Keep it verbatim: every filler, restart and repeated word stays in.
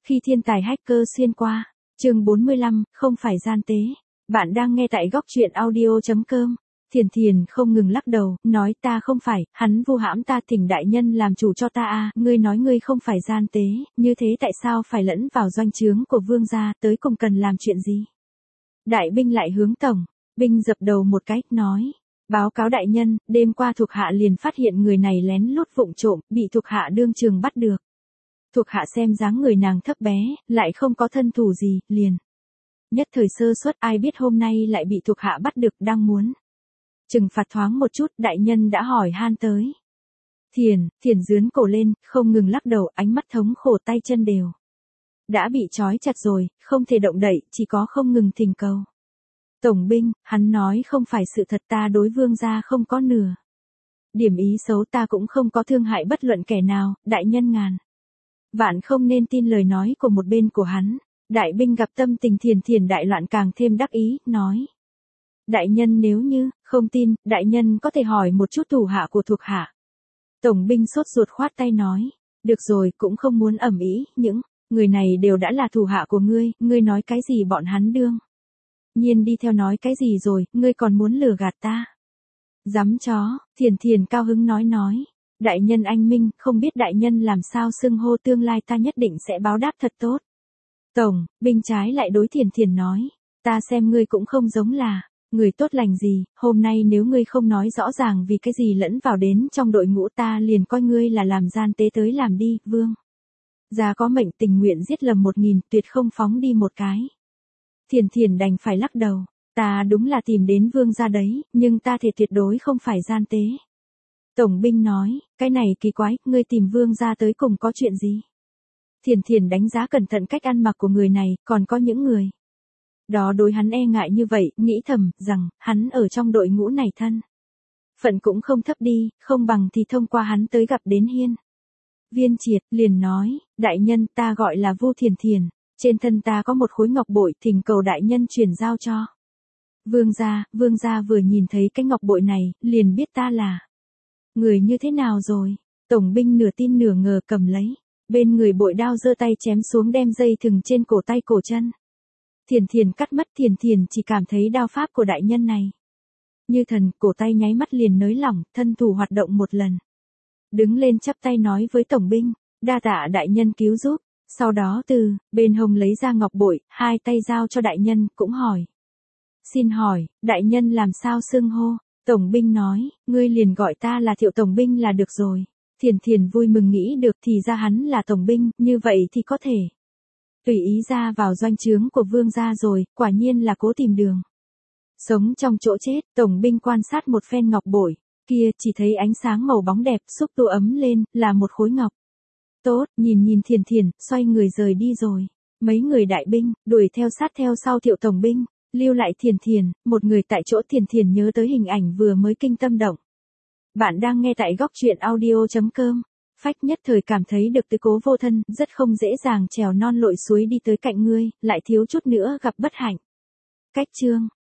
Khi thiên tài hacker xuyên qua, chương bốn mươi lăm, không phải gian tế. Bạn đang nghe tại góc truyện audio chấm com. Thiền Thiền không ngừng lắc đầu, nói ta không phải, hắn vu hãm ta, thỉnh đại nhân làm chủ cho ta a. Ngươi nói ngươi không phải gian tế, như thế tại sao phải lẫn vào doanh trướng của vương gia, tới cùng cần làm chuyện gì? Đại binh lại hướng tổng, binh dập đầu một cái, nói, báo cáo đại nhân, đêm qua thuộc hạ liền phát hiện người này lén lút vụng trộm, bị thuộc hạ đương trường bắt được. Thuộc hạ xem dáng người nàng thấp bé, lại không có thân thủ gì, liền. Nhất thời sơ suất, ai biết hôm nay lại bị thuộc hạ bắt được, đang muốn trừng phạt thoáng một chút, đại nhân đã hỏi han tới. Thiền, Thiền dướn cổ lên, không ngừng lắc đầu, ánh mắt thống khổ, tay chân đều đã bị trói chặt rồi, không thể động đậy, chỉ có không ngừng thỉnh cầu. Tổng binh, hắn nói không phải sự thật, ta đối vương gia không có nửa điểm ý xấu, ta cũng không có thương hại bất luận kẻ nào, đại nhân ngàn vạn không nên tin lời nói của một bên của hắn. Đại binh gặp tâm tình Thiền Thiền đại loạn càng thêm đắc ý, nói. Đại nhân nếu như, không tin, đại nhân có thể hỏi một chút thủ hạ của thuộc hạ. Tổng binh sốt ruột khoát tay nói. Được rồi, cũng không muốn ẩm ý, những người này đều đã là thủ hạ của ngươi, ngươi nói cái gì bọn hắn đương nhiên đi theo nói cái gì rồi, ngươi còn muốn lừa gạt ta. Dám chó, Thiền Thiền cao hứng nói nói. Đại nhân anh minh, không biết đại nhân làm sao xưng hô, tương lai ta nhất định sẽ báo đáp thật tốt. Tổng, binh trái lại đối Thiền Thiền nói, ta xem ngươi cũng không giống là người tốt lành gì, hôm nay nếu ngươi không nói rõ ràng vì cái gì lẫn vào đến trong đội ngũ, ta liền coi ngươi là làm gian tế tới làm đi, vương gia có mệnh tình nguyện giết lầm một nghìn, tuyệt không phóng đi một cái. Thiền Thiền đành phải lắc đầu, ta đúng là tìm đến vương gia đấy, nhưng ta thể tuyệt đối không phải gian tế. Tổng binh nói, cái này kỳ quái, ngươi tìm vương gia tới cùng có chuyện gì? Thiền Thiền đánh giá cẩn thận cách ăn mặc của người này, còn có những người đó đối hắn e ngại như vậy, nghĩ thầm, rằng, hắn ở trong đội ngũ này thân phận cũng không thấp đi, không bằng thì thông qua hắn tới gặp đến Hiên Viên Triệt, liền nói, đại nhân, ta gọi là Vu Thiền Thiền, trên thân ta có một khối ngọc bội, thỉnh cầu đại nhân chuyển giao cho vương gia. Vương gia vừa nhìn thấy cái ngọc bội này, liền biết ta là người như thế nào rồi. Tổng binh nửa tin nửa ngờ cầm lấy bên người bội đao, giơ tay chém xuống, đem dây thừng trên cổ tay cổ chân Thiền Thiền cắt mất. Thiền Thiền chỉ cảm thấy đao pháp của đại nhân này như thần, cổ tay nháy mắt liền nới lỏng, thân thủ hoạt động một lần. Đứng lên chắp tay nói với tổng binh, đa tạ đại nhân cứu giúp. Sau đó từ bên hông lấy ra ngọc bội, hai tay giao cho đại nhân, cũng hỏi. Xin hỏi, đại nhân làm sao xưng hô? Tổng binh nói, ngươi liền gọi ta là Thiệu tổng binh là được rồi. Thiền Thiền vui mừng nghĩ được thì ra hắn là tổng binh, như vậy thì có thể tùy ý ra vào doanh trướng của vương gia rồi, quả nhiên là cố tìm đường sống trong chỗ chết. Tổng binh quan sát một phen ngọc bội kia, chỉ thấy ánh sáng màu bóng đẹp, xúc tu ấm lên, là một khối ngọc tốt, nhìn nhìn Thiền Thiền, xoay người rời đi rồi. Mấy người đại binh đuổi theo sát theo sau Thiệu tổng binh, lưu lại Thiền Thiền, một người tại chỗ. Thiền Thiền nhớ tới hình ảnh vừa mới kinh tâm động. Bạn đang nghe tại góc truyện audio chấm com. Phách nhất thời cảm thấy được tứ cố vô thân, rất không dễ dàng trèo non lội suối đi tới cạnh ngươi, lại thiếu chút nữa gặp bất hạnh. Cách chương